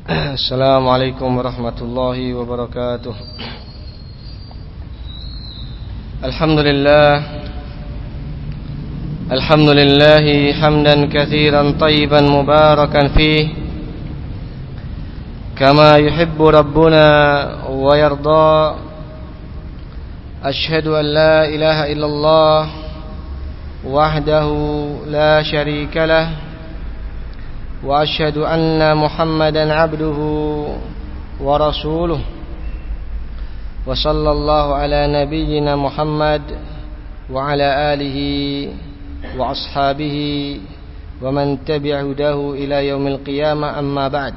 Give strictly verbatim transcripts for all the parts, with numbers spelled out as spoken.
Assalamualaikum warahmatullahi wabarakatuh. Alhamdulillah Alhamdulillahi hamdan katsiran tayyiban mubarakan fih kama yuhibbu rabbuna wa yarda. Ashhadu an la ilaha illallah wahdahu la syarika lah wa ashhadu anna Muhammadan abduhu wa rasuluh wa sallallahu ala nabiyyina Muhammad wa ala alihi wa ashabihi wa man tabi'a hudahu ila yaumil qiyamah, amma ba'd.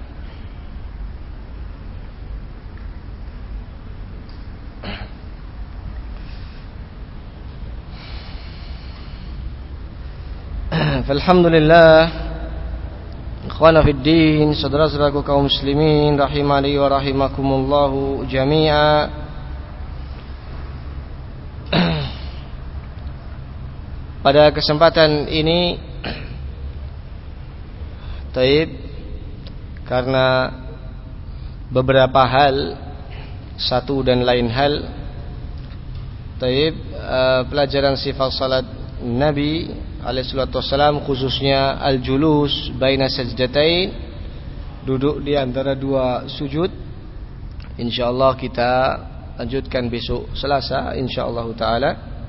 Alhamdulillah, ikhwana fid din, saudara-saudaraku kaum muslimin rahimani wa rahimakumullahu jami'a. Pada kesempatan ini taib, karena beberapa hal, satu dan lain hal, taib, uh, pelajaran sifat salat Nabi alaihi salatu wassalam, khususnya al-julus baina sajdatain, duduk di antara dua sujud, insyaallah kita lanjutkan besok Selasa insyaallah taala.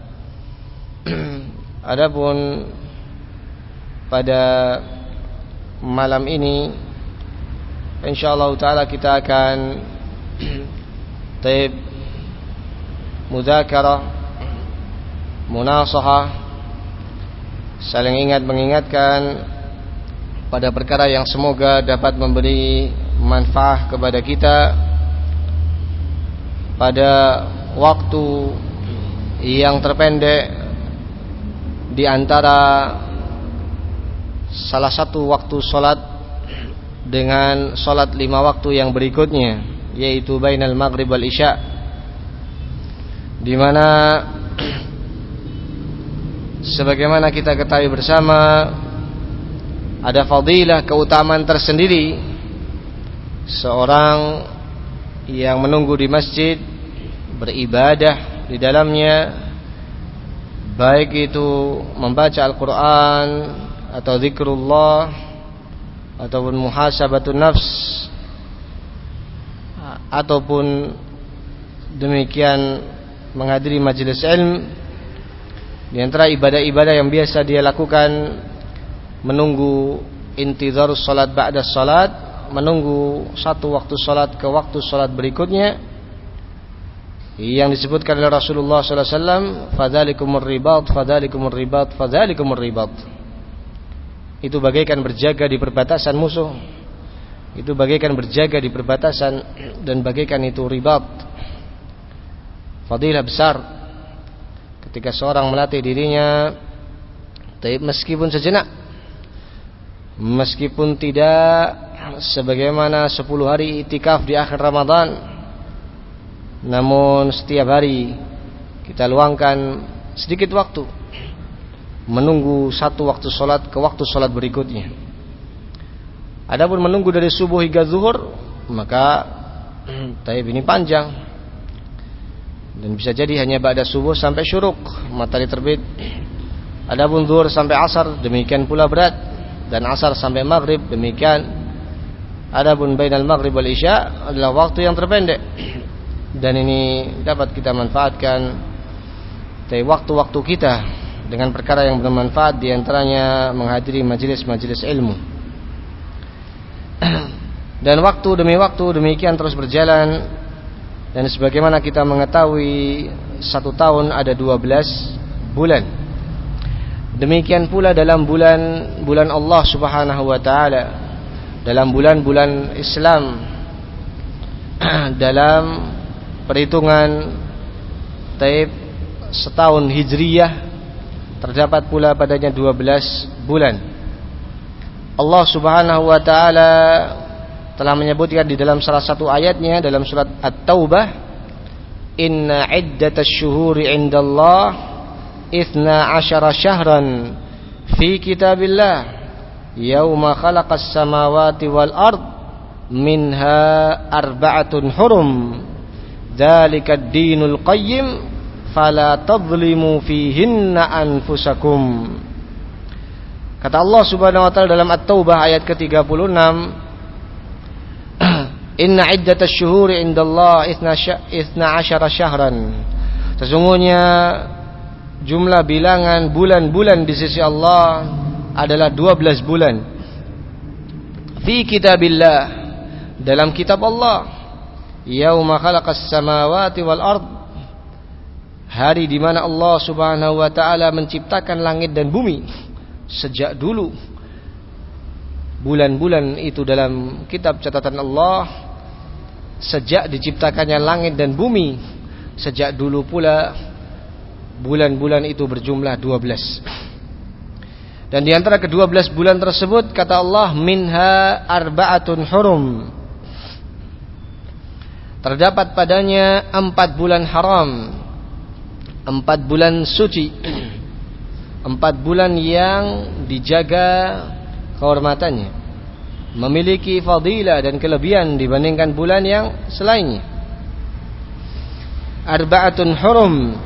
Adapun pada malam ini insyaallah taala kita akan taib mudzakarah, munasahah, saling ingat mengingatkan pada perkara yang semoga dapat memberi manfaat kepada kita pada waktu yang terpendek di antara salah satu waktu solat dengan solat lima waktu yang berikutnya, yaitu bainal maghrib wal isya, di mana sebagaimana kita ketahui bersama, ada fadilah, keutamaan tersendiri seorang yang menunggu di masjid, beribadah di dalamnya, baik itu membaca Al-Quran atau zikrullah ataupun muhasabatun nafs, ataupun demikian menghadiri majelis ilmu. Di antara ibadah-ibadah yang biasa dia lakukan, menunggu intizarus salat ba'da salat, menunggu satu waktu salat ke waktu salat berikutnya, yang disebutkan oleh Rasulullah sallallahu alaihi wasallam, fadzalikumur ribat, fadzalikumur ribat, fadzalikumur ribat. Itu bagaikan berjaga di perbatasan musuh, itu bagaikan berjaga di perbatasan, dan bagaikan itu ribat. Fadilah besar ketika seorang melatih dirinya, meskipun sejenak, meskipun tidak sebagaimana sepuluh hari itikaf di akhir Ramadan, namun setiap hari kita luangkan sedikit waktu menunggu satu waktu solat ke waktu solat berikutnya. Adapun menunggu dari subuh hingga zuhur, maka taib ini panjang, dan bisa jadi hanya ba'da subuh sampai syuruk, matahari terbit. Adapun zuhur sampai asar, demikian pula berat, dan asar sampai maghrib, demikian. Adapun bainal maghrib wal isya adalah waktu yang terpendek, dan ini dapat kita manfaatkan dari waktu-waktu kita dengan perkara yang bermanfaat, di antaranya menghadiri majelis-majelis ilmu. Dan waktu demi waktu demikian terus berjalan. Dan sebagaimana kita mengetahui, satu tahun ada dua belas bulan. Demikian pula dalam bulan-bulan Allah subhanahu wa ta'ala, dalam bulan-bulan Islam, dalam perhitungan taib setahun hijriyah, terdapat pula padanya dua belas bulan. Allah subhanahu wa ta'ala telah menyebutkan di dalam salah satu ayatnya dalam surat At-Taubah, inna iddatash syuhuri indallah ithna asyara syahran fi kitabillah yauma khalaqas samawati wal ard minha arba'atun hurum dzalikad dinul qayyim fala tadhlimu fihinna anfusakum. Kata Allah Subhanahu wa taala dalam At-Taubah ayat ke tiga puluh enam, Inna iddatash syuhuri indallah itsna asyara syahran. Sesungguhnya jumlah bilangan bulan-bulan di sisi Allah adalah dua belas bulan. Fi kitabillah, dalam kitab Allah, yauma khalaqas samawati wal ard, hari di mana Allah Subhanahu wa taala menciptakan langit dan bumi. Sejak dulu bulan-bulan itu dalam kitab catatan Allah. Sejak diciptakannya langit dan bumi, sejak dulu pula bulan-bulan itu berjumlah dua belas. Dan di antara kedua belas bulan tersebut kata Allah, minha arba'atun hurum, terdapat padanya empat bulan haram, empat bulan suci, empat bulan yang dijaga kehormatannya, memiliki fadilah dan kelebihan dibandingkan bulan yang selainnya. Arba'atun hurum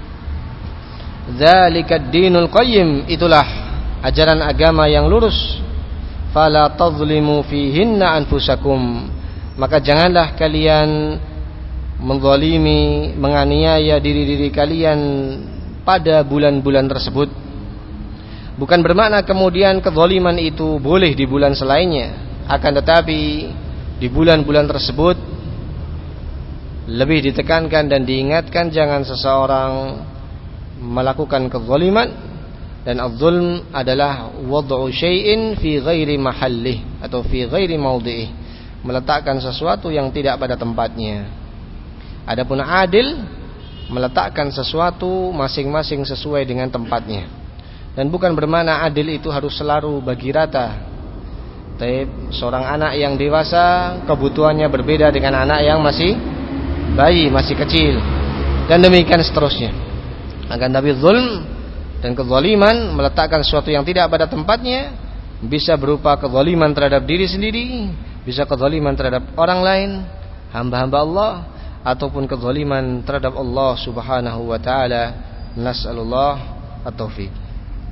dzalikad dinul qayyim, itulah ajaran agama yang lurus. Fala tadhlimu fihinna anfusakum, maka janganlah kalian menzalimi, menganiaya diri-diri kalian pada bulan-bulan tersebut. Bukan bermakna kemudian kezaliman itu boleh di bulan selainnya, akan tetapi di bulan-bulan tersebut lebih ditekankan dan diingatkan jangan seseorang melakukan kezaliman. Dan az-zulm adalah wad'u syai'in fi ghairi mahallih atau fi ghairi maudhi'ih, meletakkan sesuatu yang tidak pada tempatnya. Adapun adil, meletakkan sesuatu masing-masing sesuai dengan tempatnya. Dan bukan bermakna adil itu harus selalu bagi rata. Tapi seorang anak yang dewasa kebutuhannya berbeda dengan anak yang masih bayi, masih kecil, dan demikian seterusnya. Akan tapi zulm dan kezaliman, meletakkan sesuatu yang tidak pada tempatnya, bisa berupa kezaliman terhadap diri sendiri, bisa kezaliman terhadap orang lain, hamba-hamba Allah, ataupun kezaliman terhadap Allah Subhanahu wa taala. Nas'alullah at-taufiq.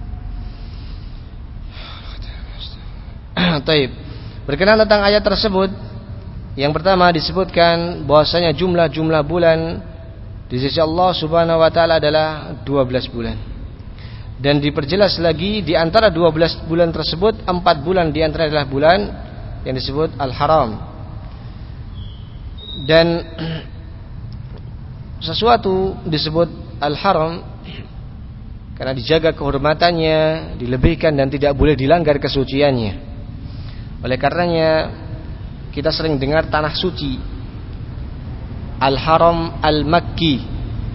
Taib. Berkenaan tentang ayat tersebut, yang pertama disebutkan bahwasanya jumlah-jumlah bulan di sisi Allah Subhanahu wa taala adalah dua belas bulan. Dan diperjelas lagi di antara dua belas bulan tersebut, empat bulan di antara adalah bulan yang disebut Al-Haram. Dan sesuatu disebut Al-Haram karena dijaga kehormatannya, dilebihkan dan tidak boleh dilanggar kesuciannya. Oleh karenanya kita sering dengar tanah suci, Al-Haram Al-Makki,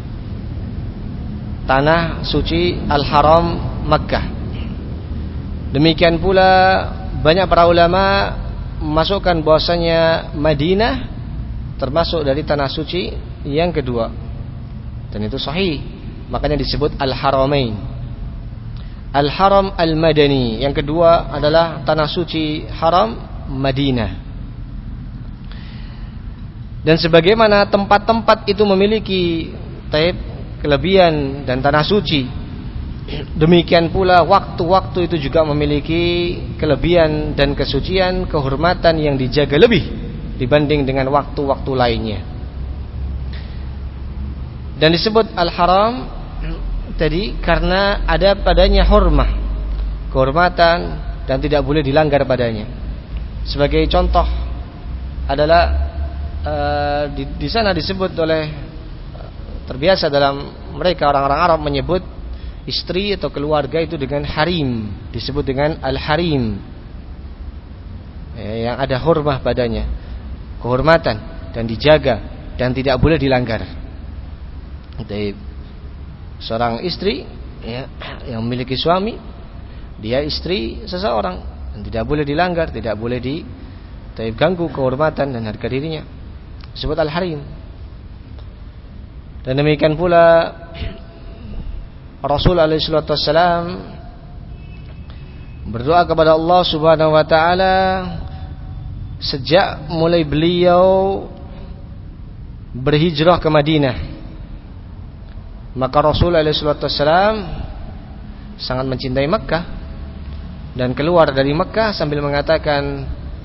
tanah suci Al-Haram Makkah. Demikian pula banyak para ulama memasukkan bahwasanya Madinah termasuk dari tanah suci yang kedua, dan itu sahih, makanya disebut Al-Haramain. Al-Haram Al-Madani yang kedua adalah tanah suci Haram Madinah. Dan sebagaimana tempat-tempat itu memiliki taib kelebihan dan tanah suci, demikian pula waktu-waktu itu juga memiliki kelebihan dan kesucian, kehormatan yang dijaga lebih dibanding dengan waktu-waktu lainnya. Dan disebut Al-Haram tadi karena ada padanya hormah, kehormatan, dan tidak boleh dilanggar padanya. Sebagai contoh adalah uh, di, di sana disebut oleh uh, terbiasa dalam mereka orang-orang Arab menyebut istri atau keluarga itu dengan harim, disebut dengan al-harim, ya, yang ada hormah padanya, kehormatan, dan dijaga dan tidak boleh dilanggar. Jadi seorang istri ya, yang memiliki suami, dia istri seseorang dan tidak boleh dilanggar, tidak boleh diganggu kehormatan dan harga dirinya, disebut al-harim. Dan demikian pula Rasul alaihi salatu wassalam berdoa kepada Allah Subhanahu wa taala sejak mulai beliau berhijrah ke Madinah, maka Rasulullah shallallahu alaihi wasallam sangat mencintai Mekkah dan keluar dari Mekkah sambil mengatakan,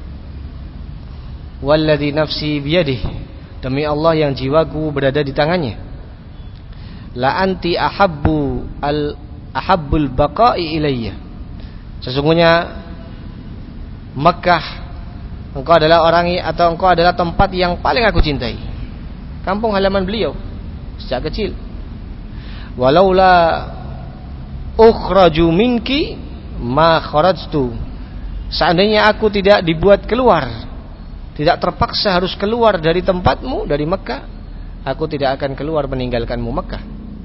walladzi nafsi biyadihi, demi Allah yang jiwaku berada di tangannya, la anti ahabbu al ahabbul baqa'i ilayya, sesungguhnya Mekkah engkau adalah orang atau engkau adalah tempat yang paling aku cintai. Kampung halaman beliau sejak kecil. Walaula ukhraju minki ma kharajtu, seandainya aku tidak dibuat keluar, tidak terpaksa harus keluar dari tempatmu, dari Mekkah, aku tidak akan keluar meninggalkanmu Mekkah.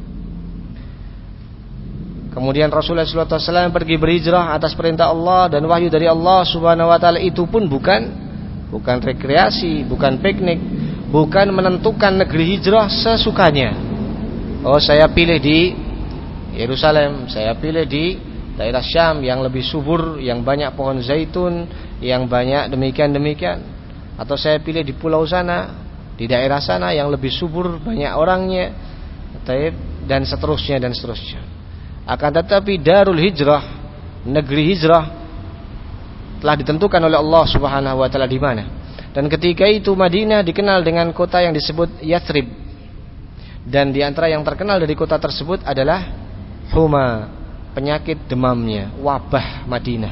Kemudian Rasulullah shallallahu alaihi wasallam pergi berhijrah atas perintah Allah dan wahyu dari Allah Subhanahu wa taala. Itu pun bukan bukan rekreasi, bukan piknik, bukan menentukan negeri hijrah sesukanya. Oh, saya pilih di Yerusalem, saya pilih di daerah Syam yang lebih subur, yang banyak pohon zaitun, yang banyak demikian-demikian. Atau saya pilih di pulau sana, di daerah sana yang lebih subur, banyak orangnya, dan seterusnya dan seterusnya. Akan tetapi darul hijrah, negeri hijrah, telah ditentukan oleh Allah Subhanahu wa taala di mana. Dan ketika itu Madinah dikenal dengan kota yang disebut Yathrib. Dan di antara yang terkenal dari kota tersebut adalah huma, penyakit demamnya, wabah Madinah.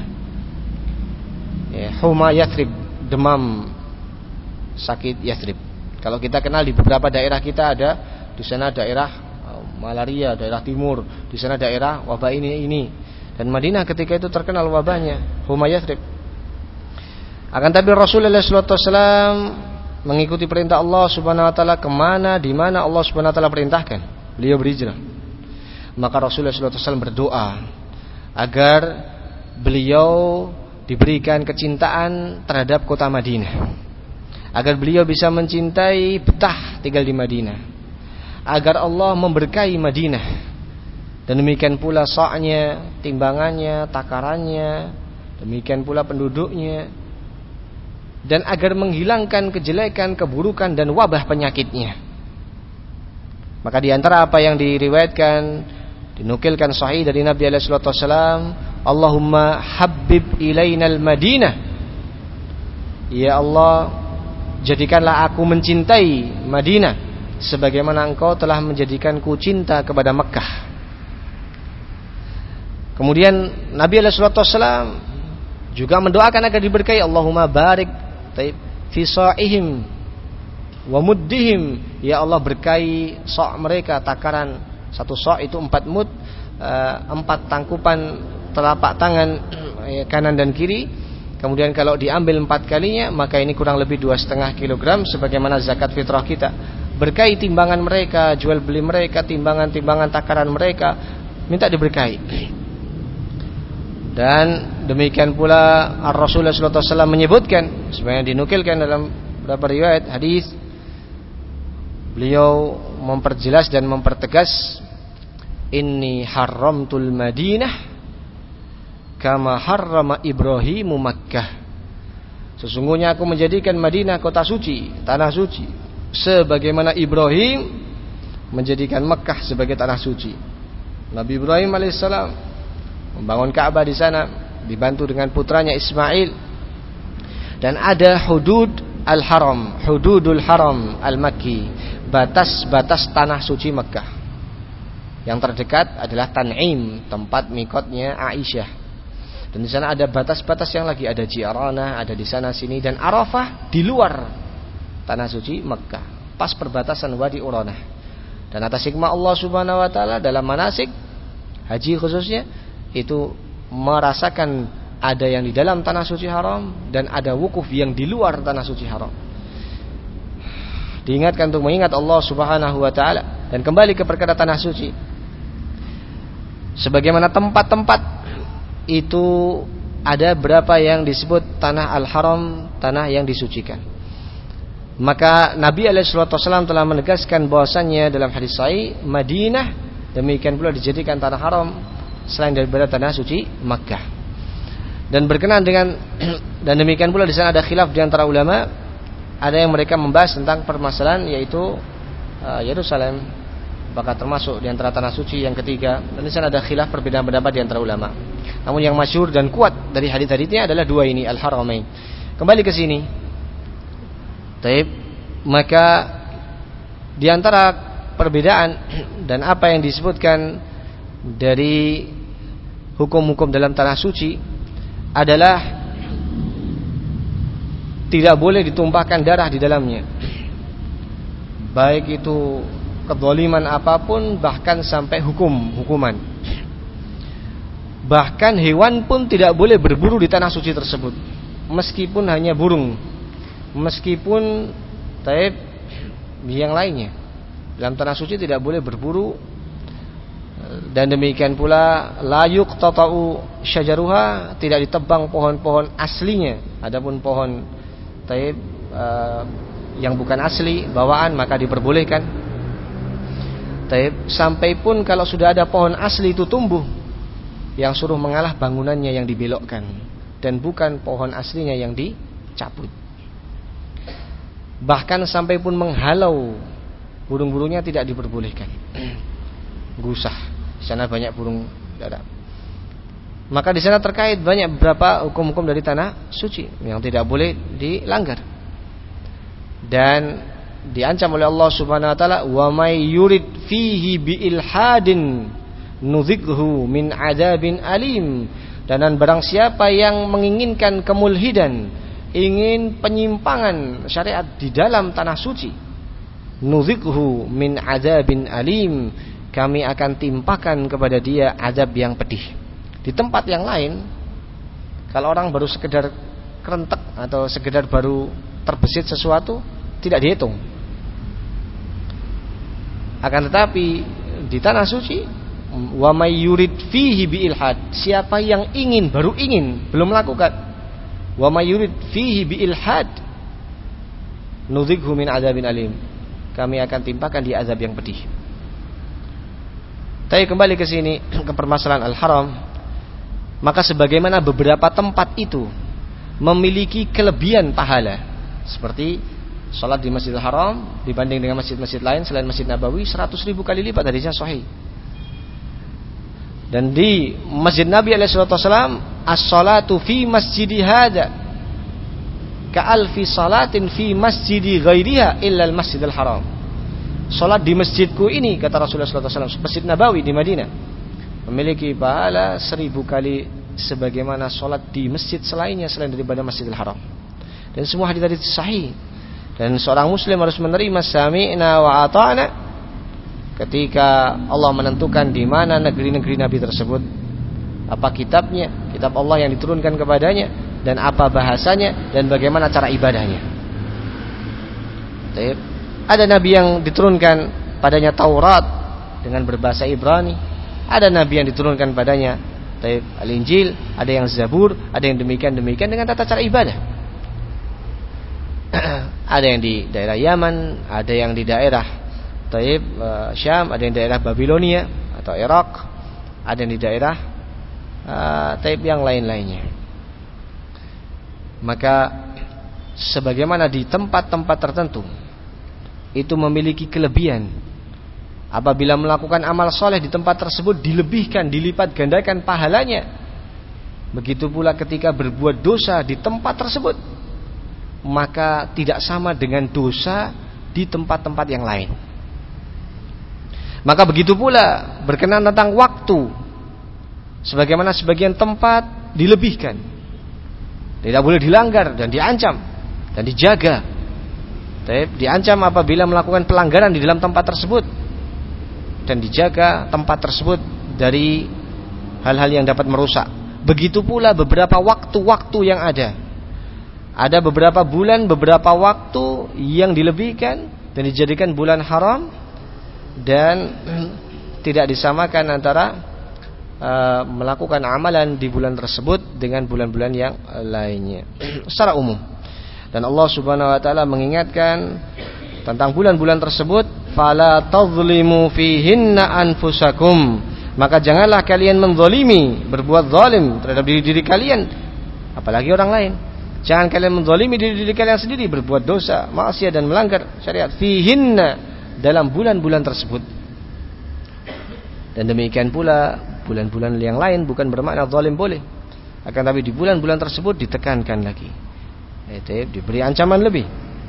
Ya, huma Yathrib, demam, sakit Yathrib. Kalau kita kenal di beberapa daerah kita ada, di sana daerah malaria, daerah timur, di sana daerah wabah ini ini. Dan Madinah ketika itu terkenal wabahnya, huma Yathrib. Akan tapi Rasulullah shallallahu alaihi wasallam mengikuti perintah Allah Subhanahu wa taala kemana, di mana Allah Subhanahu wa taala perintahkan beliau berhijrah. Maka Rasulullah shallallahu alaihi wasallam berdoa agar beliau diberikan kecintaan terhadap kota Madinah, agar beliau bisa mencintai, betah tinggal di Madinah, agar Allah memberkahi Madinah, dan demikian pula sa'nya, timbangannya, takarannya, demikian pula penduduknya, dan agar menghilangkan kejelekan, keburukan dan wabah penyakitnya. Maka di antara apa yang diriwayatkan, dinukilkan sahih dari Nabi alaihi salatu wasallam, Allahumma habbib ilainal Madinah, ya Allah, jadikanlah aku mencintai Madinah sebagaimana engkau telah menjadikanku cinta kepada Mekkah. Kemudian Nabi alaihi salatu wasallam juga mendoakan agar diberkahi, Allahumma barik fi sa'ihim wa muddihim, ya Allah berkahi sa' mereka, takaran satu sa' itu empat mud, empat tangkupan telapak tangan kanan dan kiri. Kemudian kalau diambil empat kalinya, maka ini kurang lebih dua setengah kilogram sebagaimana zakat fitrah kita. Berkahi timbangan mereka, jual beli mereka, timbangan-timbangan takaran mereka, minta diberkahi. Dan demikian pula Rasulullah shallallahu alaihi wasallam menyebutkan, sebenarnya dinukilkan dalam beberapa riwayat hadis, beliau memperjelas dan mempertegas, inni haramtul Madinah kama harrama Ibrahimu Makkah, sesungguhnya aku menjadikan Madinah kota suci, tanah suci, sebagaimana Ibrahim menjadikan Mekkah sebagai tanah suci. Nabi Ibrahim alaihissalam membangun Ka'bah di sana, dibantu dengan putranya Ismail. Dan ada hudud al-haram, hududul haram al-Makki, batas-batas tanah suci Mekkah. Yang terdekat adalah Tan'im, tempat mikotnya Aisyah. Dan di sana ada batas-batas yang lagi, ada Ji'ranah, ada di sana sini, dan Arafah di luar tanah suci Mekkah, pas perbatasan Wadi Uranah. Dan atas hikmah Allah Subhanahu wa taala dalam manasik haji khususnya, itu merasakan ada yang di dalam tanah suci haram dan ada wukuf yang di luar tanah suci haram. Diingatkan untuk mengingat Allah Subhanahu wa taala dan kembali ke perkara tanah suci. Sebagaimana tempat-tempat itu ada berapa yang disebut tanah al-haram, tanah yang disucikan. Maka Nabi alaihi salatu wasallam telah menegaskan bahwasannya dalam hadis sahih, Madinah demikian pula dijadikan tanah haram selain daripada tanah suci Makkah. Dan berkenaan dengan Dan demikian pula di sana ada khilaf di antara ulama, ada yang mereka membahas tentang permasalahan yaitu uh, Yerusalem apakah termasuk di antara tanah suci yang ketiga, dan di sana ada khilaf perbedaan pendapat di antara ulama. Namun yang masyhur dan kuat dari hadis-hadisnya adalah dua ini, Al-Haramain. Kembali ke sini. Taib, maka di antara perbedaan dan apa yang disebutkan dari hukum-hukum dalam tanah suci adalah tidak boleh ditumpahkan darah di dalamnya, baik itu kezaliman apapun, bahkan sampai hukum hukuman. Bahkan hewan pun tidak boleh berburu di tanah suci tersebut, meskipun hanya burung, meskipun taib yang lainnya. Dalam tanah suci tidak boleh berburu. Dan demikian pula la yuqtata'u syajaruha, tidak ditebang pohon-pohon aslinya. Adapun pohon taib uh, yang bukan asli bawaan maka diperbolehkan. Taib, sampai pun kalau sudah ada pohon asli itu tumbuh, yang suruh mengalah bangunannya yang dibelokkan dan bukan pohon aslinya yang dicabut. Bahkan sampai pun menghalau burung-burungnya tidak diperbolehkan. Gusah, di sana banyak burung darah. Maka di sana terkait banyak beberapa hukum-hukum dari tanah suci yang tidak boleh dilanggar. Dan diancam oleh Allah Subhanahu wa taala, wa may yurid fihi bi ilhadin nudzighu min adzabin alim. Dan barang siapa yang menginginkan kemulhidan, ingin penyimpangan syariat di dalam tanah suci, nudzighu min adzabin alim, kami akan timpakan kepada dia azab yang pedih. Di tempat yang lain, kalau orang baru sekedar kerentek atau sekedar baru terbesit sesuatu, tidak dihitung. Akan tetapi di tanah suci, wa may yurid fihi bi ilhad, siapa yang ingin, baru ingin, belum melakukan, wa may yurid fihi bi ilhad nudzighu min adzabin alim, kami akan timpakan dia azab yang pedih. Tapi kembali ke sini, ke permasalahan Al-Haram, maka sebagaimana beberapa tempat itu memiliki kelebihan pahala, seperti salat di Masjidil Haram dibanding dengan masjid-masjid lain selain Masjid Nabawi seratus ribu kali lipat, hadisnya sahih. Dan di Masjid Nabi alaihi salatu wasallam, as-salatu fi masjidi hadza ka alfi salatin fi masjidi ghairiha illa al-Masjidil Haram. Salat di masjidku ini, kata Rasulullah sallallahu alaihi wasallam, Masjid Nabawi di Madinah, memiliki pahala seribu kali sebagaimana salat di masjid selainnya selain daripada Masjidil Haram. Dan semua hadis tadi sahih. Dan seorang muslim harus menerima sami'na wa ata'na ketika Allah menentukan di mana negeri-negeri Nabi tersebut, apa kitabnya, kitab Allah yang diturunkan kepadanya, dan apa bahasanya, dan bagaimana cara ibadahnya. Ada Nabi yang diturunkan padanya Taurat dengan berbahasa Ibrani, ada Nabi yang diturunkan padanya Al-Injil, ada yang Zabur, ada yang demikian-demikian dengan tata cara ibadah. Ada yang di daerah Yaman, ada yang di daerah Taib, uh, Syam, ada yang di daerah Babilonia atau Irak, ada yang di daerah uh, Taib yang lain-lainnya. Maka sebagaimana di tempat-tempat tertentu itu memiliki kelebihan, apabila melakukan amal soleh di tempat tersebut dilebihkan, dilipat gandakan pahalanya. Begitu pula ketika berbuat dosa di tempat tersebut, maka tidak sama dengan dosa di tempat-tempat yang lain. Maka begitu pula berkenaan tentang waktu, sebagaimana sebagian tempat dilebihkan, tidak boleh dilanggar dan diancam dan dijaga. Diancam apabila melakukan pelanggaran di dalam tempat tersebut, dan dijaga tempat tersebut dari hal-hal yang dapat merusak. Begitu pula beberapa waktu-waktu yang ada. Ada beberapa bulan, beberapa waktu yang dilebihkan dan dijadikan bulan haram, dan tidak disamakan antara uh, melakukan amalan di bulan tersebut dengan bulan-bulan yang lainnya secara umum. Dan Allah Subhanahu wa taala mengingatkan tentang bulan-bulan tersebut, fala tadhlimu fihinna anfusakum, maka janganlah kalian menzalimi, berbuat zalim terhadap diri-diri kalian, apalagi orang lain. Jangan kalian menzalimi diri-diri kalian sendiri, berbuat dosa, maksiat dan melanggar syariat fihinna, dalam bulan-bulan tersebut. Dan demikian pula bulan-bulan yang lain bukan bermakna zalim boleh, akan tapi di bulan-bulan tersebut ditekankan lagi, yaitu diberi ancaman lebih.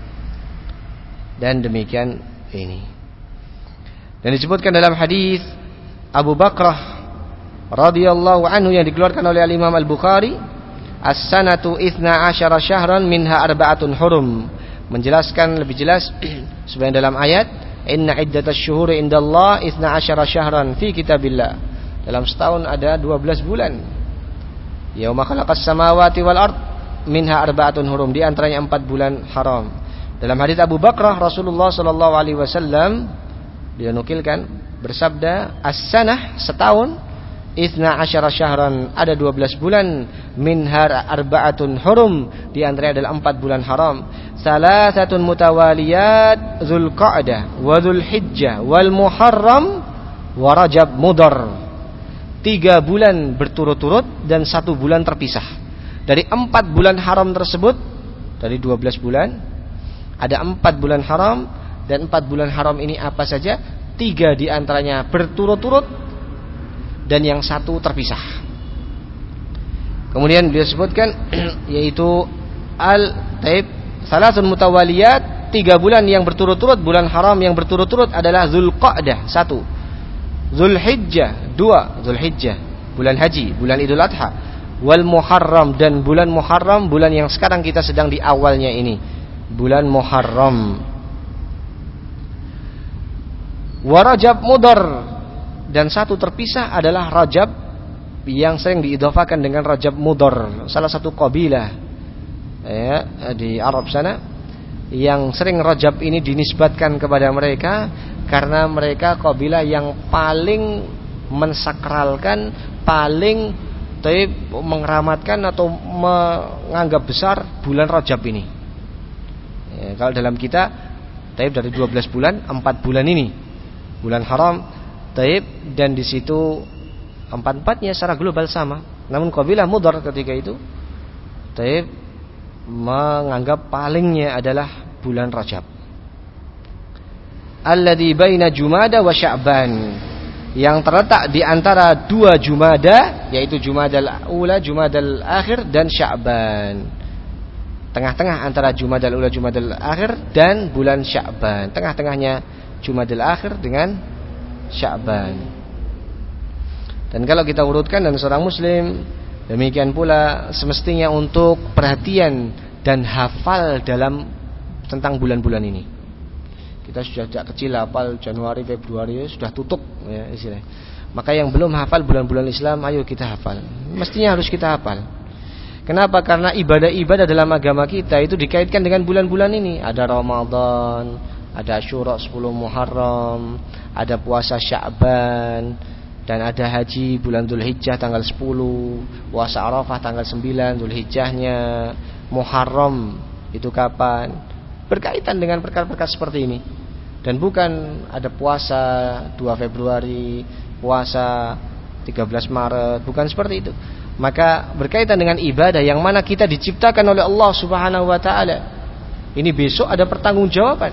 Dan demikian ini. Dan disebutkan dalam hadis Abu Bakrah radhiyallahu anhu yang dikeluarkan oleh Al-Imam Al-Bukhari, as-sanatu itsna asyara syahran minha arba'atun hurum, menjelaskan lebih jelas sebenarnya dalam ayat inna iddatash syuhuri indallah itsna asyara syahran fi kitabillah, dalam setahun ada dua belas bulan. Yauma khalaqas samawati wal ard minha arba'atun hurum, di antaranya empat bulan haram. Dalam hadis Abu Bakrah, Rasulullah sallallahu alaihi wasallam dia nukilkan bersabda, as-sanah setahun, itsna asyara syahran ada dua belas bulan, minha arba'atun hurum di antaranya adalah empat bulan haram. Salasatun mutawaliyat Dzulqa'dah wa Dzulhijjah wal Muharram wa Rajab Mudhar. Tiga bulan berturut-turut dan satu bulan terpisah. Dari empat bulan haram tersebut, dari dua belas bulan, ada empat bulan haram, dan empat bulan haram ini apa saja? Tiga diantaranya berturut-turut dan yang satu terpisah. Kemudian beliau sebutkan yaitu al-taib salasun mutawaliyat, tiga bulan yang berturut-turut, bulan haram yang berturut-turut adalah Dzulqa'dah satu, Dzulhijjah dua, Dzulhijjah bulan haji, bulan Idul Adha, wal Muharram, dan bulan Muharram, bulan yang sekarang kita sedang di awalnya ini, bulan Muharram. Wa Rajab Mudhar, dan satu terpisah adalah Rajab yang sering diidhafakan dengan Rajab Mudhar, salah satu kabilah ya, di Arab sana yang sering Rajab ini dinisbatkan kepada mereka karena mereka kabilah yang paling mensakralkan, paling taib, mengeramatkan atau menganggap besar bulan Rajab ini ya. Kalau dalam kita taib dari dua belas bulan, empat bulan ini bulan haram, taib, dan di situ empat-empatnya secara global sama. Namun kabilah Mudhar ketika itu taib menganggap palingnya adalah bulan Rajab. Alladzi baina Jumada wa Sya'ban, yang terletak di antara dua Jumada, yaitu Jumadal Ula, Jumadal Akhir, dan Sya'ban. Tengah-tengah antara Jumadal Ula, Jumadal Akhir dan bulan Sya'ban. Tengah-tengahnya Jumadal Akhir dengan Sya'ban. Dan kalau kita urutkan, dan seorang muslim demikian pula semestinya untuk perhatian dan hafal dalam tentang bulan-bulan ini. Kita sudah sejak kecil hafal Januari, Februari, sudah tutup ya istilahnya. Maka yang belum hafal bulan-bulan Islam, ayo kita hafal. Mestinya harus kita hafal. Kenapa? Karena ibadah-ibadah dalam agama kita itu dikaitkan dengan bulan-bulan ini. Ada Ramadan, ada Asyura sepuluh Muharram, ada puasa Sya'ban, dan ada haji bulan Dzulhijjah tanggal sepuluh, puasa Arafah tanggal sembilan Dzulhijjahnya, Muharram itu kapan? Berkaitan dengan perkara-perkara seperti ini. Dan bukan ada puasa dua Februari, puasa tiga belas Maret, bukan seperti itu. Maka berkaitan dengan ibadah yang mana kita diciptakan oleh Allah Subhanahu wa taala. Ini besok ada pertanggungjawaban.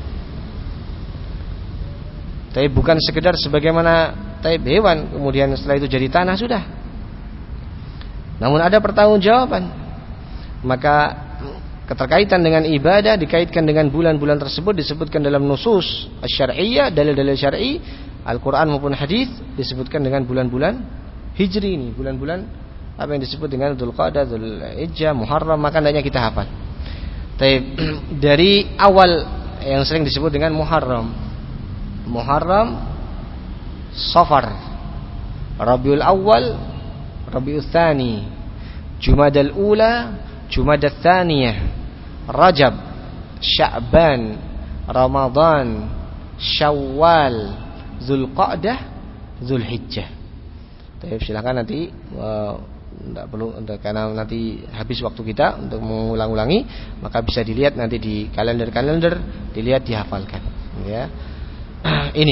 Tapi bukan sekedar sebagaimana taib hewan kemudian setelah itu jadi tanah sudah. Namun ada pertanggungjawaban. Maka keterkaitan dengan ibadah dikaitkan dengan bulan-bulan tersebut disebutkan dalam nusus asy-syar'iyyah, dalil-dalil syar'i, Al-Qur'an maupun hadis disebutkan dengan bulan-bulan Hijri ini, bulan-bulan apa yang disebut dengan Dzulqa'dah, Dzulhijjah, Muharram, maka hendaknya kita hafal. Taib dari awal yang sering disebut dengan Muharram. Muharram, Safar, Rabiul Awal, Rabiul Tsani, Jumadal Ula, Jumadal Tsaniyah, Rajab, Sya'ban, Ramadan, Syawal, Dzulqa'dah, Dzulhijjah. Baik, silakan nanti uh, tidak perlu untuk, karena nanti habis waktu kita untuk mengulang-ulangi, maka bisa dilihat nanti di kalender-kalender, dilihat, dihafalkan ya. Ini.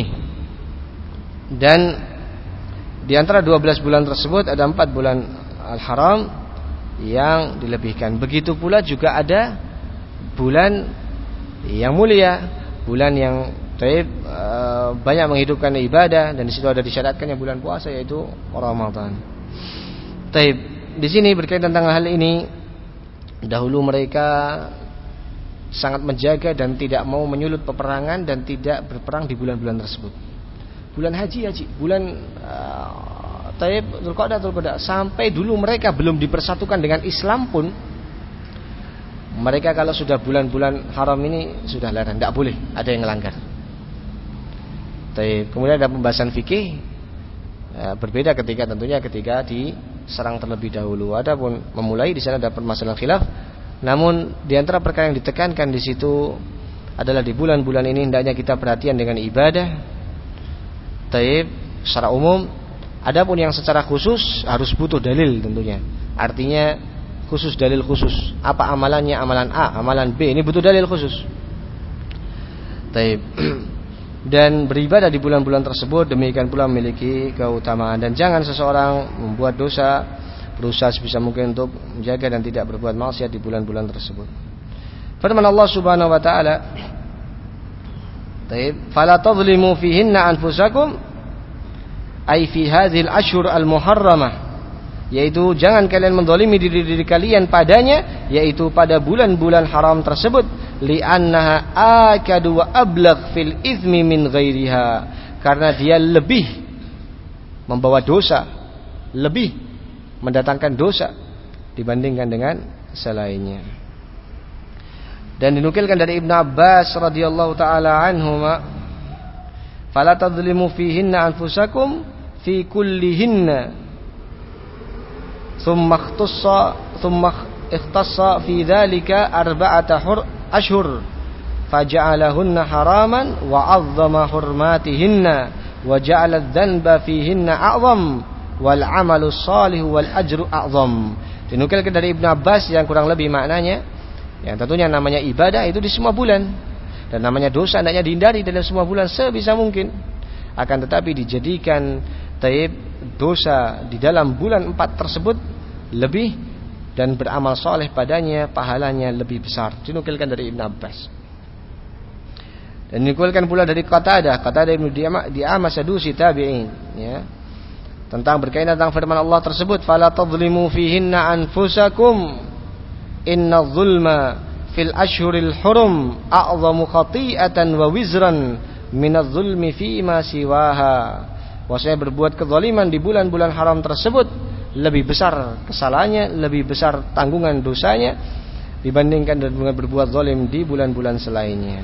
Dan di antara dua belas bulan tersebut ada empat bulan al-haram, yang dilebihkan. Begitu pula juga ada bulan yang mulia, bulan yang taib, e, banyak menghidupkan ibadah, dan di situ ada disyaratkannya bulan puasa, yaitu Ramadan. Taib. Di sini berkaitan tentang hal ini, dahulu mereka sangat menjaga dan tidak mau menyulut peperangan dan tidak berperang di bulan-bulan tersebut. Bulan haji haji, bulan uh, taib, Dzulqa'dah Dzulqa'dah, sampai dulu mereka belum dipersatukan dengan Islam pun, mereka kalau sudah bulan-bulan haram ini sudah larang, tidak boleh ada yang melanggar. Taib. Kemudian ada pembahasan fikih, ya, berbeda ketika tentunya ketika diserang terlebih dahulu. Adapun memulai di sana ada permasalahan khilaf. Namun di antara perkara yang ditekankan di situ adalah di bulan-bulan ini hendaknya kita perhatian dengan ibadah. Taib, secara umum. Adapun yang secara khusus harus butuh dalil tentunya. Artinya khusus, dalil khusus. Apa amalannya, amalan A, amalan B, ini butuh dalil khusus. Taib. Dan beribadah di bulan-bulan tersebut demikian pula memiliki keutamaan. Dan jangan seseorang membuat dosa, berusaha sebisa mungkin untuk menjaga dan tidak berbuat maksiat di bulan-bulan tersebut. Firman Allah Subhanahu wa taala, "Taib, fala tadhlimu fihinna anfusakum," ay fi hadhil ashhur al-muharramah, yaitu jangan kalian menzalimi diri-diri kalian padanya, yaitu pada bulan-bulan haram tersebut, li'annaha akadu wa ablagh fil ithmi min ghairiha, karena dia lebih membawa dosa, lebih mendatangkan dosa dibandingkan dengan selainnya. Dan dinukilkan dari Ibnu Abbas radhiyallahu taala anhuma, fala tadhlimu fihinna anfusakum fi kullihinna thumma ikhtassa thumma ikhtassa fi dhalika arba'ata ashhur faja'alahunna haraman wa 'azzama hurmatihinna wa ja'ala adh-dhanba fihinna a'zam wal 'amalu shalih wal ajru a'zam. Dinukilkan dari Ibnu Abbas yang kurang lebih maknanya, yang tentunya namanya ibadah itu di semua bulan, dan namanya dosa hendaknya dihindari dalam semua bulan sebisa mungkin. Akan tetapi dijadikan taib dosa di dalam bulan empat tersebut lebih, dan beramal soleh padanya pahalanya lebih besar. Dinukilkan dari Ibnu Abbas. Dan dinukilkan pula dari Qatadah, Qatadah Ibnu Di'amah Sadusi tabi'in, ya, tentang berkaitan tentang firman Allah tersebut, fala tadhlimu fihinna anfusakum inna zulma fil ashhuril hurum a'zamu khati'atan wa wizran minadh zulmi fima siwaha. Bahwasanya berbuat kezaliman di bulan-bulan haram tersebut lebih besar kesalahannya, lebih besar tanggungan dosanya dibandingkan dengan berbuat zalim di bulan-bulan selainnya.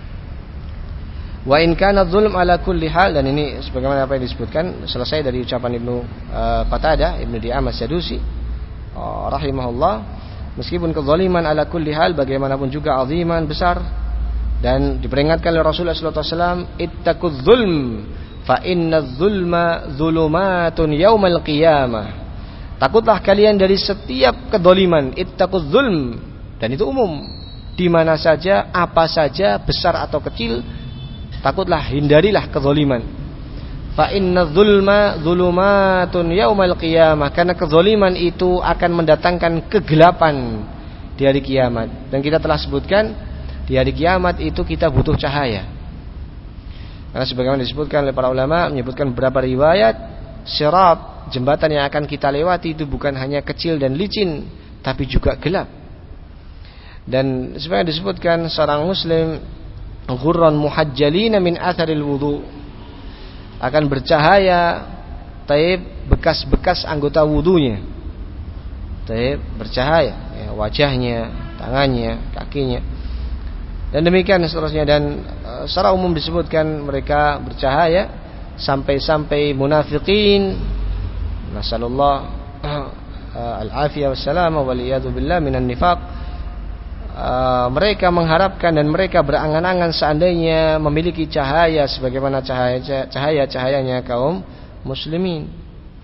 Wa in kana dzulm ala kulli hal, dan ini sebagaimana apa yang disebutkan selesai dari ucapan Ibnu uh, Qatadah Ibnu Di'amah Sadusi uh, rahimahullah, meskipun kezaliman ala kulli hal bagaimanapun juga aziman, besar, dan diperingatkan oleh Rasulullah sallallahu alaihi wasallam, ittaqudz zulm fa innadz zulma dzulumatun yaumal qiyamah. Takutlah kalian dari setiap kedzaliman, ittaqudz zulm, dan itu umum di mana saja, apa saja, besar atau kecil. Takutlah, hindarilah kezaliman. Fa innadz zulma dzulumatun yaumal qiyamah, karena kezaliman itu akan mendatangkan kegelapan di hari kiamat. Dan kita telah sebutkan di hari kiamat itu kita butuh cahaya. Karena sebagaimana disebutkan oleh para ulama, menyebutkan beberapa riwayat, sirat, jembatan yang akan kita lewati itu bukan hanya kecil dan licin, tapi juga gelap. Dan sebagaimana disebutkan, seorang muslim ghurran muhajjalina min atharil wudu, akan bercahaya taib bekas-bekas anggota wudunya, taib bercahaya, ya, wajahnya, tangannya, kakinya, dan demikian seterusnya. Dan uh, secara umum disebutkan mereka bercahaya sampai-sampai munafiqin, nasallallahu uh, al-afiyah wassalam wal iyadu billah minan nifaq, Uh, mereka mengharapkan dan mereka berangan-angan seandainya memiliki cahaya sebagaimana cahaya-cahayanya kaum muslimin.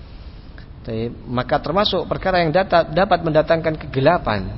Maka termasuk perkara yang dapat, dapat mendatangkan kegelapan.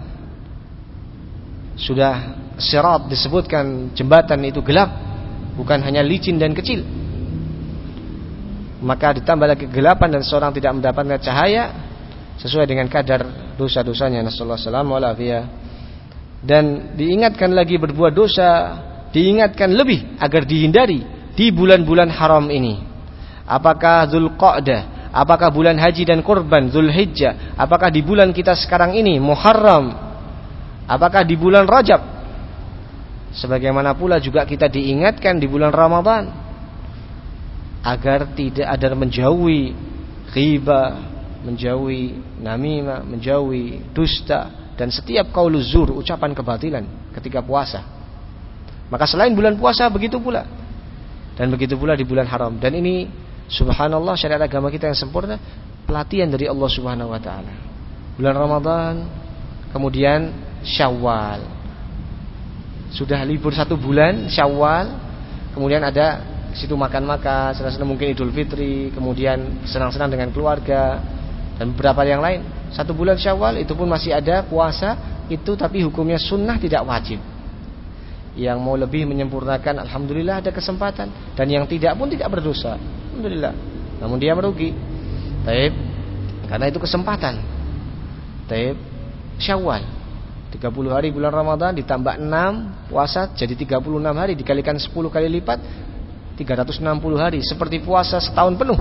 Sudah sirat disebutkan jembatan itu gelap, bukan hanya licin dan kecil. Maka ditambah lagi kegelapan dan seorang tidak mendapatkan cahaya, sesuai dengan kadar dosa-dosanya. Nasallallahu alaihi wasallam. Dan diingatkan lagi berbuat dosa, diingatkan lebih agar dihindari di bulan-bulan haram ini. Apakah Dzulqa'dah, apakah bulan haji dan kurban Dzulhijjah, apakah di bulan kita sekarang ini Muharram, apakah di bulan Rajab. Sebagaimana pula juga kita diingatkan di bulan Ramadan agar tidak ada menjauhi ghibah, menjauhi namimah, menjauhi dusta dan setiap qauluz zur, ucapan kebatilan ketika puasa. Maka selain bulan puasa begitu pula. Dan begitu pula di bulan haram. Dan ini subhanallah syariat agama kita yang sempurna, pelatihan dari Allah Subhanahu wa taala. Bulan Ramadan, kemudian Syawal. Sudah libur satu bulan Syawal, kemudian ada situ makan-makan, senang-senang mungkin Idul Fitri, kemudian senang-senang dengan keluarga dan beberapa yang lain. Satu bulan Syawal itu pun masih ada puasa itu, tapi hukumnya sunnah, tidak wajib. Yang mau lebih menyempurnakan, alhamdulillah ada kesempatan, dan yang tidak pun tidak berdosa, alhamdulillah. Namun dia merugi. Taib, karena itu kesempatan. Taib, Syawal tiga puluh hari bulan Ramadan ditambah enam puasa jadi tiga puluh enam hari, dikalikan sepuluh kali lipat tiga ratus enam puluh hari, seperti puasa setahun penuh.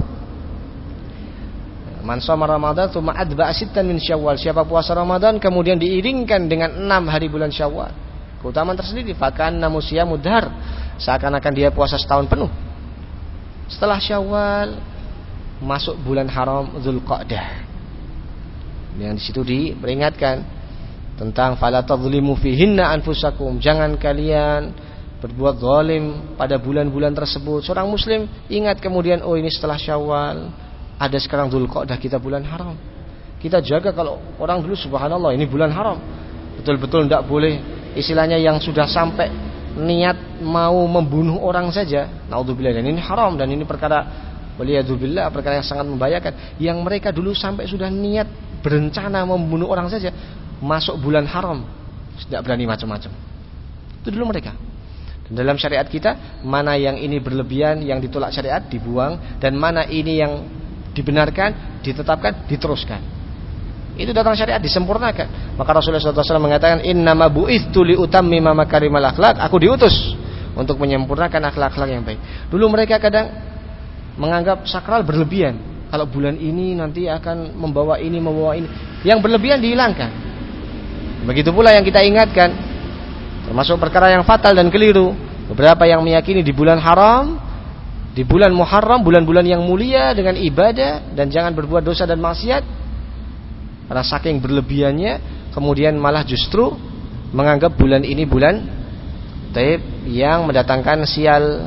Man shoma Ramadan tsumma atba'a sittan min Syawal, siapa puasa Ramadan kemudian diiringkan dengan enam hari bulan Syawal, keutamaan tersendiri. Fakanna musyamu dahr, seakan-akan dia puasa setahun penuh. Setelah Syawal masuk bulan haram Dzulqa'dah, yang di situ diperingatkan tentang fala tadzlimu fihinna anfusakum, jangan kalian berbuat zalim pada bulan-bulan tersebut. Seorang muslim ingat kemudian, oh ini setelah Syawal, ada sekarang Dzulqa'dah, kita bulan haram. Kita jaga. Kalau orang dulu subhanallah ini bulan haram, betul-betul tidak boleh istilahnya yang sudah sampai niat mau membunuh orang saja, naudzubillah, dan ini haram, dan ini perkara waliyadzubillah, perkara yang sangat membahayakan. Yang mereka dulu sampai sudah niat berencana membunuh orang saja, masuk bulan haram tidak berani macam-macam. Itu dulu mereka. Dan dalam syariat kita, mana yang ini berlebihan, yang ditolak syariat dibuang, dan mana ini yang dibenarkan, ditetapkan, diteruskan. Itu datang syariat, disempurnakan. Maka Rasulullah shallallahu alaihi wasallam mengatakan, innama bu'ithtu liutammima makarimal akhlaq, aku diutus untuk menyempurnakan akhlak-akhlak yang baik. Dulu mereka kadang menganggap sakral berlebihan. Kalau bulan ini nanti akan membawa ini, membawa ini. Yang berlebihan dihilangkan. Begitu pula yang kita ingatkan, termasuk perkara yang fatal dan keliru. Beberapa yang meyakini di bulan haram, di bulan Muharram, bulan-bulan yang mulia dengan ibadah, dan jangan berbuat dosa dan maksiat. Karena saking berlebihannya, kemudian malah justru menganggap bulan ini bulan taib yang mendatangkan sial,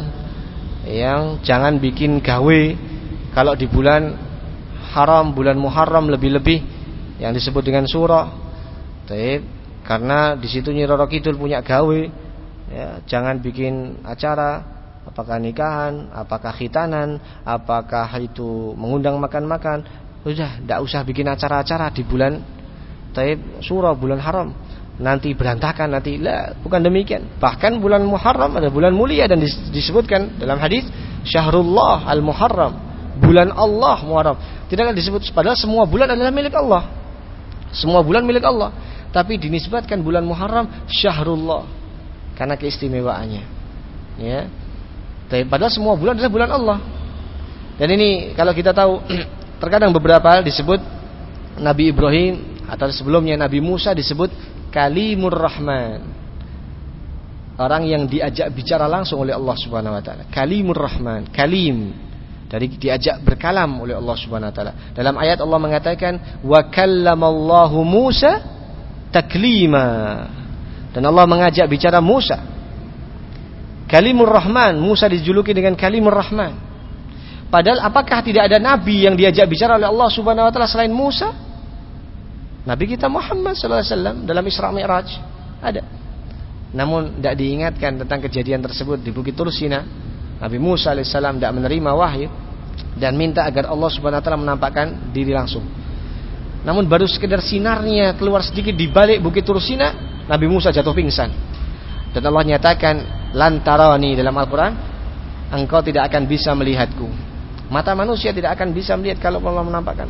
yang jangan bikin gawe. Kalau di bulan haram, bulan Muharram lebih-lebih yang disebut dengan surah taib, karena di situ Nyi Roro Kidul punya gawe, ya, jangan bikin acara, apakah nikahan, apakah khitanan, apakah itu mengundang makan-makan, udah tidak usah bikin acara-acara di bulan taib surah, bulan haram, nanti berantakan nanti. Lah, bukan demikian. Bahkan bulan Muharram ada bulan mulia, dan disebutkan dalam hadis Syahrullah al-Muharram, bulan Allah Muharram. Tidaklah disebut, padahal semua bulan adalah milik Allah, semua bulan milik Allah, tapi dinisbatkan bulan Muharram Syahrullah karena keistimewaannya, ya. Tapi padahal semua bulan adalah bulan Allah. Dan ini kalau kita tahu, terkadang beberapa disebut Nabi Ibrahim atau sebelumnya Nabi Musa disebut Kalimur Rahman, orang yang diajak bicara langsung oleh Allah Subhanahu wa taala. Kalimur Rahman, kalim, dari diajak berkalam oleh Allah Subhanahu wa taala. Dalam ayat Allah mengatakan wa kallamallahu Musa taklima, dan Allah mengajak bicara Musa. Kalimur Rahman, Musa dijuluki dengan Kalimur Rahman. Padahal apakah tidak ada nabi yang diajak bicara oleh Allah Subhanahu wa taala selain Musa? Nabi kita Muhammad sallallahu alaihi wasallam dalam Isra Mi'raj ada. Namun tidak diingatkan tentang kejadian tersebut di Bukit Tursina. Nabi Musa alaihissalam tidak menerima wahyu dan minta agar Allah Subhanahu wa taala menampakkan diri langsung. Namun baru sekedar sinarnya keluar sedikit di balik Bukit Tursina, Nabi Musa jatuh pingsan. Dan Allah nyatakan lantarani dalam Al-Quran, engkau tidak akan bisa melihatku. Mata manusia tidak akan bisa melihat kalau Allah menampakkan.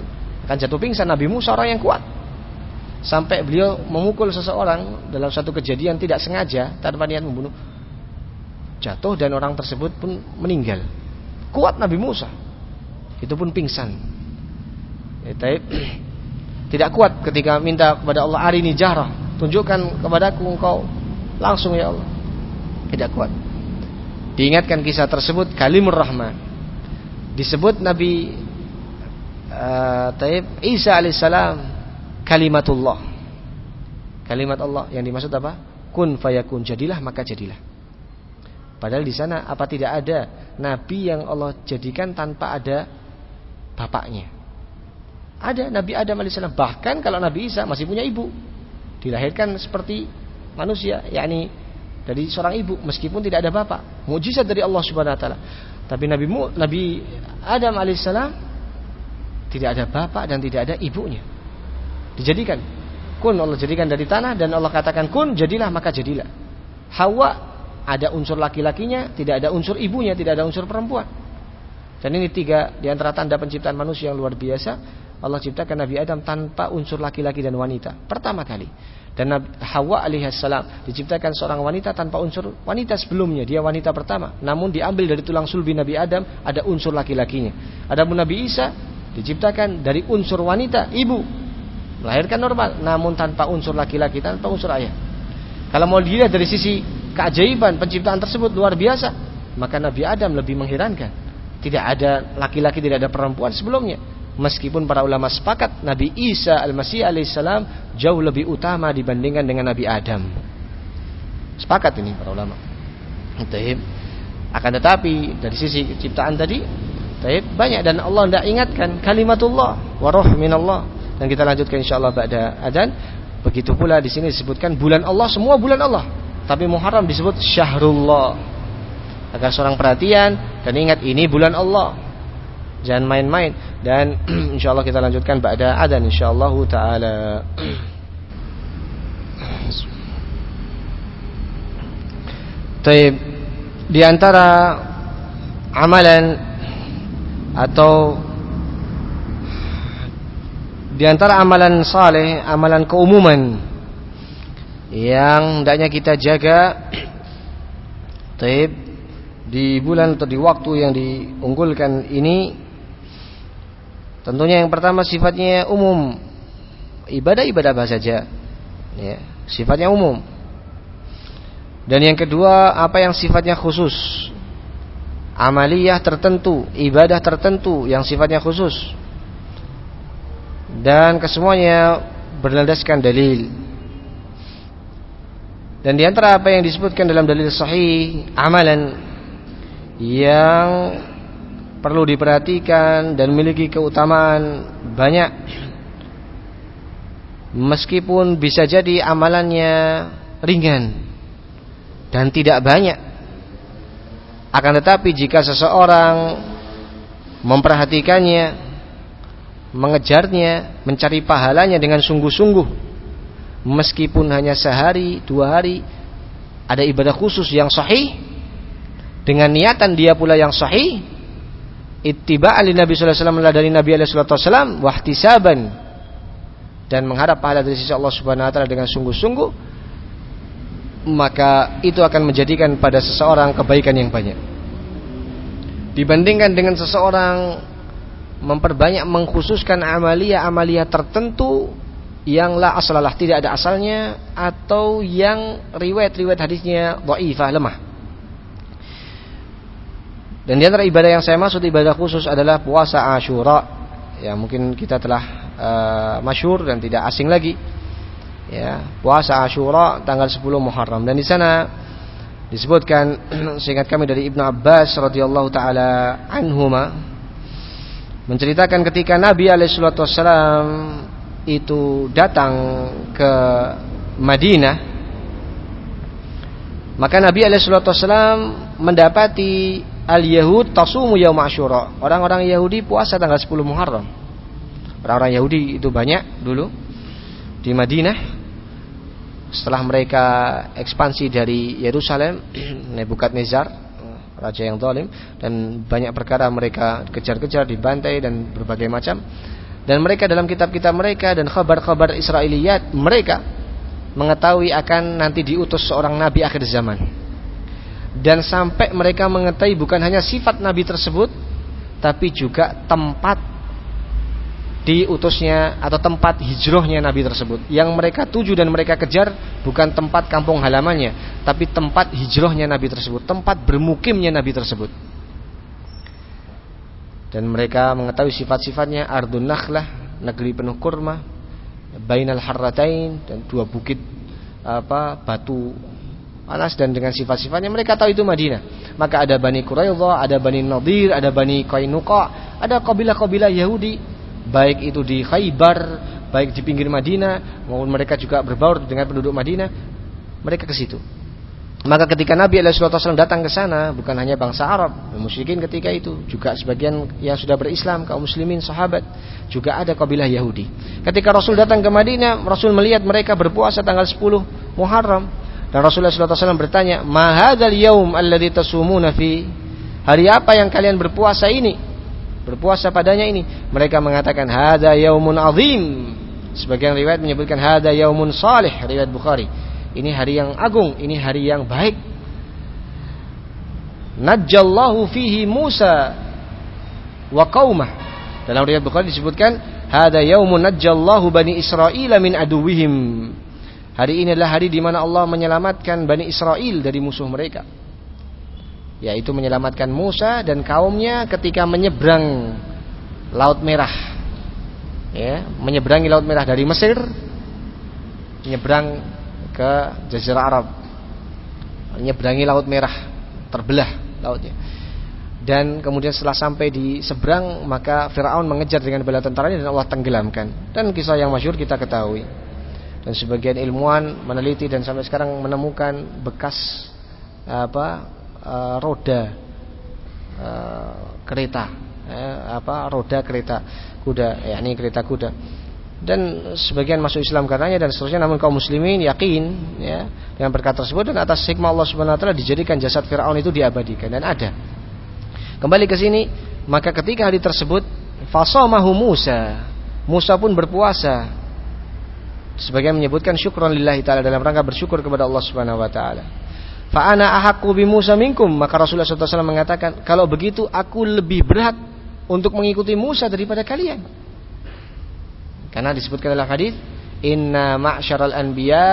akan jatuh pingsan. Nabi Musa orang yang kuat, sampai beliau memukul seseorang dalam satu kejadian tidak sengaja tanpa niat membunuh, jatuh dan orang tersebut pun meninggal. Kuat Nabi Musa, itu pun pingsan. Ya, tidak kuat ketika minta kepada Allah, arini jahrah, tunjukkan kepadaku engkau langsung ya Allah. Tidak kuat. Diingatkan kisah tersebut, kalimur rahman. Disebut Nabi uh, Taib Isa alaihissalam kalimatullah, kalimat Allah. Yang dimaksud apa? Kun fayakun, jadilah maka jadilah. Padahal di sana apa tidak ada nabi yang Allah jadikan tanpa ada bapaknya? Ada Nabi Adam alaihissalam. Bahkan kalau Nabi Isa masih punya ibu, dilahirkan seperti manusia, yakni dari seorang ibu meskipun tidak ada bapak. Mukjizat dari Allah Subhanahu wa taala. Tapi Nabi Nabi Adam alaihissalam tidak ada bapak dan tidak ada ibunya. Dijadikan kun, Allah jadikan dari tanah dan Allah katakan kun, jadilah maka jadilah. Hawa ada unsur laki-lakinya, tidak ada unsur ibunya, tidak ada unsur perempuan. Dan ini tiga di antara tanda penciptaan manusia yang luar biasa. Allah ciptakan Nabi Adam tanpa unsur laki-laki dan wanita pertama kali. Dan Hawa alaihissalam diciptakan seorang wanita tanpa unsur wanita sebelumnya. Dia wanita pertama, namun diambil dari tulang sulbi Nabi Adam ada unsur laki-lakinya. Adapun Nabi Isa diciptakan dari unsur wanita, ibu, melahirkan normal, namun tanpa unsur laki-laki, tanpa unsur ayah. Kalau mau dilihat dari sisi keajaiban penciptaan tersebut luar biasa, maka Nabi Adam lebih mengherankan. Tidak ada laki-laki, tidak ada perempuan sebelumnya. Meskipun para ulama sepakat Nabi Isa al-Masih alaihissalam jauh lebih utama dibandingkan dengan Nabi Adam. Sepakat ini para ulama. Akan tetapi dari sisi ciptaan tadi banyak, dan Allah tidak ingatkan kalimatullah wa ruh minallah. Dan kita lanjutkan insyaallah ba'da adzan. Begitu pula di sini disebutkan bulan Allah, semua bulan Allah. Tapi Muharram disebut syahrullah. Agar seorang perhatian dan ingat ini bulan Allah. Jangan main-main. Dan insyaallah kita lanjutkan ba'da adzan insyaallah taala. Taib, di antara amalan atau di antara amalan saleh, amalan keumuman yang hendaknya kita jaga taib di bulan atau di waktu yang diunggulkan ini, tentunya yang pertama sifatnya umum, ibadah-ibadah apa saja, ya, sifatnya umum. Dan yang kedua, apa yang sifatnya khusus, amaliyah tertentu, ibadah tertentu yang sifatnya khusus, dan kesemuanya berlandaskan dalil. Dan di antara apa yang disebutkan dalam dalil sahih, amalan yang perlu diperhatikan dan memiliki keutamaan banyak, meskipun bisa jadi amalannya ringan dan tidak banyak. Akan tetapi jika seseorang memperhatikannya, mengejarnya, mencari pahalanya dengan sungguh-sungguh, meskipun hanya sehari, dua hari, ada ibadah khusus yang sahih, dengan niatan dia pula yang sahih, ittiba'an li Nabi sallallahu alaihi wasallam, dari Nabi alaihi wasallam, wahtisaban, dan mengharap pahala dari sisi Allah Subhanahu wa taala dengan sungguh-sungguh, maka itu akan menjadikan pada seseorang kebaikan yang banyak. Dibandingkan dengan seseorang memperbanyak mengkhususkan amalia-amalia tertentu yang la aslalah, tidak ada asalnya, atau yang riwayat-riwayat hadisnya dhaifah, lemah. Dan di antara ibadah yang saya maksud ibadah khusus adalah puasa Asyura. Ya, mungkin kita telah uh, masyhur dan tidak asing lagi. Ya, puasa Asyura tanggal sepuluh Muharram. Dan di sana disebutkan seingat kami dari Ibnu Abbas radhiyallahu taala anhuma, menceritakan ketika Nabi alaihi wasallam itu datang ke Madinah, maka Nabi alaihi wasallam mendapati al-Yahud tasumu yaum Asyura. Orang-orang Yahudi puasa tanggal sepuluh Muharram. Orang-orang Yahudi itu banyak dulu di Madinah. Setelah mereka ekspansi dari Yerusalem, Nebukadnezar, raja yang zalim, dan banyak perkara mereka kejar-kejar, dibantai dan berbagai macam, Dan mereka dalam kitab-kitab mereka dan kabar-kabar Israiliyat, mereka mengetahui akan nanti diutus seorang nabi akhir zaman. Dan sampai mereka mengetahui bukan hanya sifat nabi tersebut, tapi juga tempat diutusnya atau tempat hijrahnya nabi tersebut. Yang mereka tuju dan mereka kejar bukan tempat kampung halamannya, tapi tempat hijrahnya nabi tersebut, tempat bermukimnya nabi tersebut. Dan mereka mengetahui sifat-sifatnya, ardun nakhlah, negeri penuh kurma, bainal harratain, dan dua bukit apa batu panas, dan dengan sifat-sifatnya mereka tahu itu Madinah. Maka ada Bani Quraidah, ada Bani Nadir, ada Bani Qainuqa, ada kabilah-kabilah Yahudi, baik itu di Khaybar, baik di pinggir Madinah, maupun mereka juga berbaur dengan penduduk Madinah, mereka ke situ. Maka ketika Nabi shallallahu alaihi wasallam datang ke sana, bukan hanya bangsa Arab, musyrikin ketika itu, juga sebagian yang sudah berislam, kaum muslimin, sahabat, juga ada kabilah Yahudi. Ketika Rasul datang ke Madinah, Rasul melihat mereka berpuasa tanggal sepuluh Muharram, dan Rasulullah shallallahu alaihi wasallam bertanya, "Ma hadzal yaum alladzi tasumuna fi?" Hari apa yang kalian berpuasa ini? Berpuasa padanya ini. Mereka mengatakan, "Hadza yaumun azim." Sebagian riwayat menyebutkan hadza yaumun salih, riwayat Bukhari. Ini hari yang agung, ini hari yang baik. Najjallahu fihi Musa wa qaumah. Dalam riwayat Bukhari disebutkan, "Hadza yaumun najjallahu bani Israil min aduwwihim." Hari ini adalah hari di mana Allah menyelamatkan Bani Israel dari musuh mereka, yaitu menyelamatkan Musa dan kaumnya ketika menyeberang Laut Merah. Ya, menyeberangi Laut Merah dari Mesir, menyeberang ke Jazirah Arab, menyeberangi Laut Merah, terbelah lautnya. Dan kemudian setelah sampai di seberang, maka Firaun mengejar dengan bala tentaranya dan Allah tenggelamkan. Dan kisah yang masyhur kita ketahui. Dan sebagian ilmuwan meneliti dan sampai sekarang menemukan bekas apa uh, roda uh, kereta, uh, apa roda kereta kuda, yakni kereta kuda. Dan sebagian masuk Islam karenanya dan seterusnya. Namun kaum muslimin yakin ya dengan perkara tersebut, dan atas hikmah Allah Subhanahu wa taala dijadikan jasad Firaun itu diabadikan dan ada. Kembali ke sini, maka ketika hari tersebut fasamahu Musa, Musa pun berpuasa. Sebagian menyebutkan syukran lillahi ta'ala, dalam rangka bersyukur kepada Allah Subhanahu wa taala. Fa ana ahaqqu bi Musa minkum, maka Rasulullah shallallahu alaihi wasallam mengatakan, kalau begitu aku lebih berhak untuk mengikuti Musa daripada kalian. Karena disebutkan dalam hadis, inna ma'syaral anbiya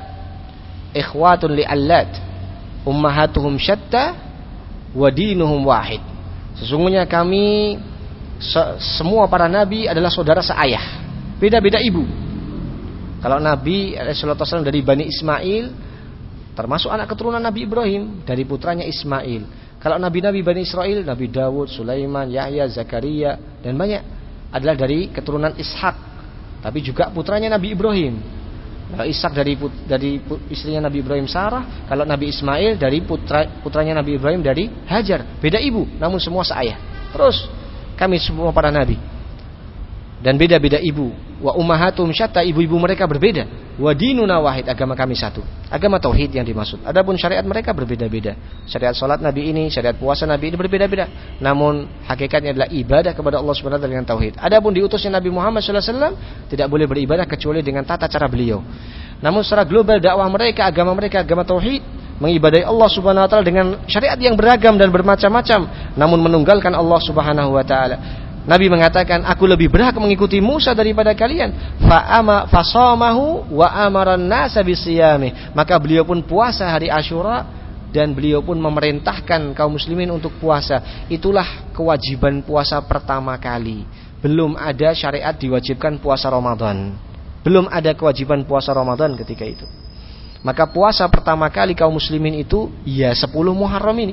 ikhwatun li'allat ummahatuhum syatta wa dinuhum wahid. Sesungguhnya kami se- semua para nabi adalah saudara seayah, beda-beda ibu. Kalau Nabi shallallahu alaihi wasallam dari Bani Ismail, termasuk anak keturunan Nabi Ibrahim dari putranya Ismail. Kalau nabi-nabi Bani Israel, Nabi Dawud, Sulaiman, Yahya, Zakaria, dan banyak adalah dari keturunan Ishak, tapi juga putranya Nabi Ibrahim. Kalau Ishak dari put, dari put, istrinya Nabi Ibrahim Sarah, kalau Nabi Ismail dari putra, putranya Nabi Ibrahim dari Hajar, beda ibu, namun semua seayah. Terus kami semua para nabi dan beda-beda ibu. Wa ummahatum syatta, ibu-ibu mereka berbeda. Wa dinuna wahid, agama kami satu. Agama tauhid yang dimaksud. Adapun syariat mereka berbeda-beda. Syariat salat Nabi ini, syariat puasa Nabi ini berbeda-beda. Namun hakikatnya adalah ibadah kepada Allah Subhanahu wa taala dengan tauhid. Adapun diutusnya Nabi Muhammad shallallahu alaihi wasallam tidak boleh beribadah kecuali dengan tata cara beliau. Namun secara global dakwah mereka, agama mereka agama tauhid, mengibadahi Allah Subhanahu wa taala dengan syariat yang beragam dan bermacam-macam, namun menunggalkan Allah Subhanahu wa taala. Nabi mengatakan, aku lebih berhak mengikuti Musa daripada kalian. Fa'ama fasamahu wa amaran nasa bisiyamih. Maka beliau pun puasa hari Asyura dan beliau pun memerintahkan kaum muslimin untuk puasa. Itulah kewajiban puasa pertama kali. Belum ada syariat diwajibkan puasa Ramadan. Belum ada kewajiban puasa Ramadan ketika itu. Maka puasa pertama kali kaum muslimin itu ya sepuluh Muharram ini.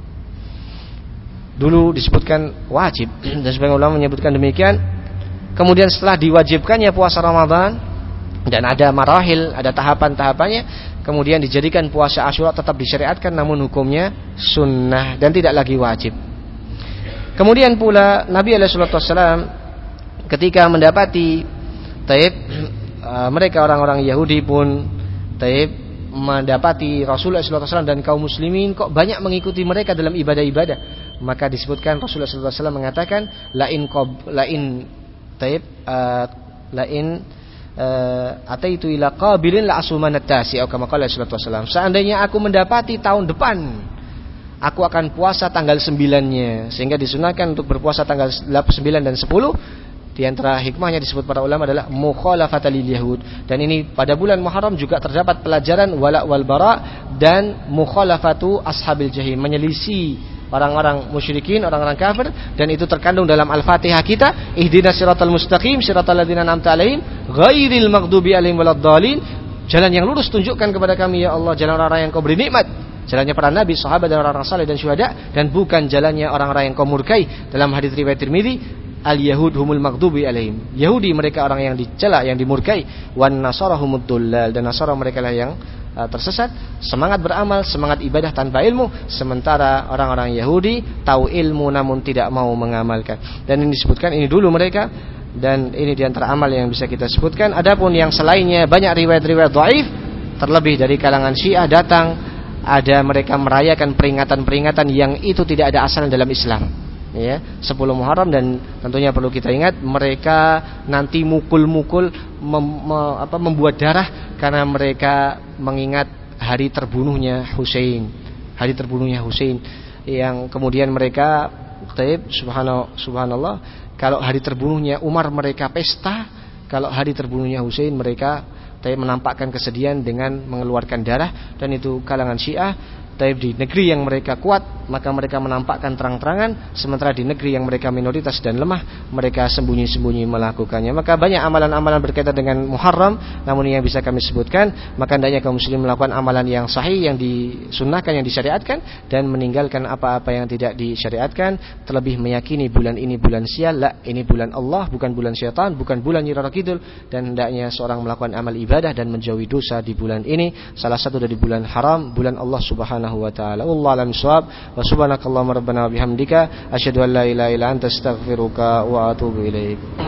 Dulu disebutkan wajib dan sebagian ulama menyebutkan demikian. Kemudian setelah diwajibkannya puasa Ramadan dan ada marahil, ada tahapan-tahapannya, kemudian dijadikan puasa Asyura tetap disyariatkan, namun hukumnya sunnah dan tidak lagi wajib. Kemudian pula Nabi alaihi wasallam ketika mendapati taib mereka orang-orang Yahudi pun taib mendapati Rasulullah shallallahu alaihi wasallam dan kaum muslimin kok banyak mengikuti mereka dalam ibadah-ibadah, maka disebutkan Rasulullah shallallahu alaihi wasallam mengatakan, lain qob lain taib uh, lain uh, ataitu ila qabilin la asumanat tasi atau kama qala sallallahu alaihi wasallam. Seandainya aku mendapati tahun depan, aku akan puasa tanggal sembilan-nya, sehingga disunahkan untuk berpuasa tanggal sembilan dan sepuluh. Di antara hikmahnya disebut para ulama adalah mukhalafatal yahud, dan ini pada bulan Muharram juga terdapat pelajaran wala wal bara dan mukhalafatu ashabil jahim, menyelisih orang-orang musyrikin, orang-orang kafir, dan itu terkandung dalam Al-Fatihah kita, ihdinas siratal mustaqim siratal ladzina an'amta 'alaihim ghairil maghdubi 'alaihim waladdallin. Jalan yang lurus tunjukkan kepada kami ya Allah, jalan orang-orang yang kau beri nikmat, jalannya para nabi, sahabat dan orang-orang saleh dan syuhada, dan bukan jalannya orang-orang yang kau murkai. Dalam hadis riwayat Tirmidzi, al-yahud humul maghdubi 'alaihim, Yahudi mereka orang yang dicela, yang dimurkai, wan nasara humud dullal, dan Nasara mereka lah yang uh, tersesat. Semangat beramal, semangat ibadah tanpa ilmu, sementara orang-orang Yahudi tahu ilmu namun tidak mau mengamalkan. Dan ini disebutkan, ini dulu mereka, dan ini diantara amal yang bisa kita sebutkan. Adapun yang selainnya banyak riwayat-riwayat dhaif, terlebih dari kalangan Syiah datang, ada mereka merayakan peringatan-peringatan yang itu tidak ada asalnya dalam Islam. Ya, sepuluh Muharram, dan tentunya perlu kita ingat mereka nanti mukul-mukul mem, me, apa, membuat darah karena mereka mengingat hari terbunuhnya Husain, hari terbunuhnya Husain, yang kemudian mereka taib subhanallah, subhanallah kalau hari terbunuhnya Umar mereka pesta, kalau hari terbunuhnya Husain mereka taib menampakkan kesedihan dengan mengeluarkan darah. Dan itu kalangan Syiah. Taib di negeri yang mereka kuat, maka mereka menampakkan terang-terangan, sementara di negeri yang mereka minoritas dan lemah, mereka sembunyi-sembunyi melakukannya. Maka banyak amalan-amalan berkaitan dengan Muharram, namun yang bisa kami sebutkan, maka hendaknya kaum muslim melakukan amalan yang sahih, yang disunnahkan, yang disyariatkan, dan meninggalkan apa-apa yang tidak disyariatkan. Terlebih meyakini bulan ini bulan sial, la, ini bulan Allah, bukan bulan syaitan, bukan bulan Nyi Roro Kidul. Dan hendaknya seorang melakukan amal ibadah dan menjauhi dosa di bulan ini, salah satu dari bulan haram, bulan Allah Subhanahu wa ta'ala. Wallahu a'lam bishawab. Wa subhanakallahumma rabbana wa bihamdika asyhadu an la ilaha illa anta astaghfiruka wa atubu ilaik.